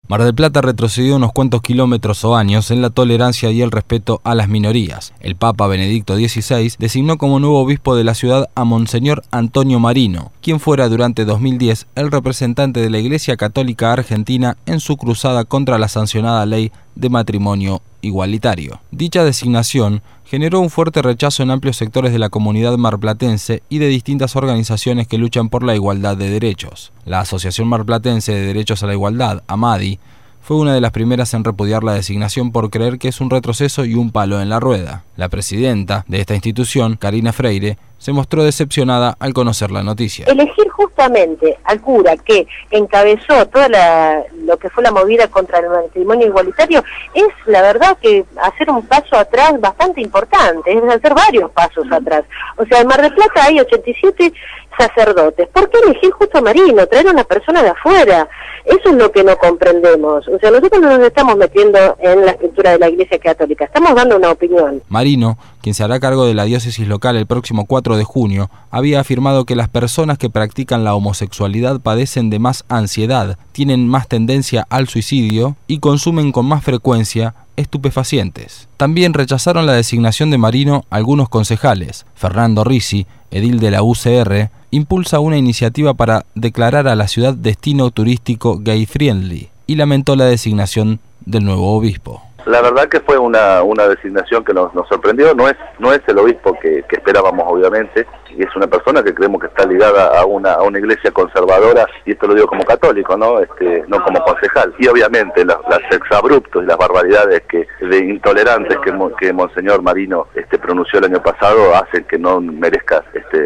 Mar del Plata retrocedió unos cuantos kilómetros o años en la tolerancia y el respeto a las minorías. El Papa Benedicto XVI designó como nuevo obispo de la ciudad a Monseñor Antonio Marino, quien fuera durante 2010 el representante de la Iglesia Católica Argentina en su cruzada contra la sancionada ley de matrimonio igualitario. Dicha designación generó un fuerte rechazo en amplios sectores de la comunidad marplatense y de distintas organizaciones que luchan por la igualdad de derechos. La Asociación Marplatense de Derechos a la Igualdad, AMADI, fue una de las primeras en repudiar la designación por creer que es un retroceso y un palo en la rueda. La presidenta de esta institución, Karina Freire, se mostró decepcionada al conocer la noticia. Elegir justamente al cura que encabezó toda lo que fue la movida contra el matrimonio igualitario es, la verdad, que hacer un paso atrás bastante importante, es hacer varios pasos atrás. O sea, en Mar del Plata hay 87 sacerdotes. ¿Por qué elegir justo a Marino? Traer a una persona de afuera. Eso es lo que no comprendemos. O sea, nosotros no nos estamos metiendo en la estructura de la Iglesia Católica, estamos dando una opinión. Marino, quien se hará cargo de la diócesis local el próximo 4 de junio, había afirmado que las personas que practican la homosexualidad padecen de más ansiedad, tienen más tendencia al suicidio y consumen con más frecuencia estupefacientes. También rechazaron la designación de Marino algunos concejales. Fernando Risi, edil de la UCR, impulsa una iniciativa para declarar a la ciudad destino turístico gay friendly y lamentó la designación del nuevo obispo. La verdad que fue una designación que nos sorprendió, no es el obispo que esperábamos, obviamente, y es una persona que creemos que está ligada a una iglesia conservadora, y esto lo digo como católico, no como concejal. Y obviamente los exabruptos y las barbaridades de intolerantes que Monseñor Marino pronunció el año pasado hacen que no merezca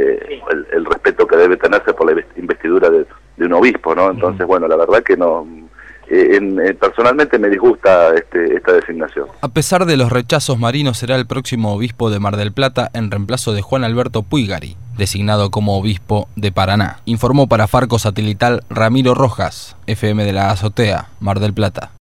el respeto que debe tenerse por la investidura de un obispo, ¿no? Entonces, bueno, la verdad que no... personalmente me disgusta esta designación. A pesar de los rechazos, Marino será el próximo obispo de Mar del Plata en reemplazo de Juan Alberto Puigari, designado como obispo de Paraná. Informó para Farco Satelital Ramiro Rojas, FM de la Azotea, Mar del Plata.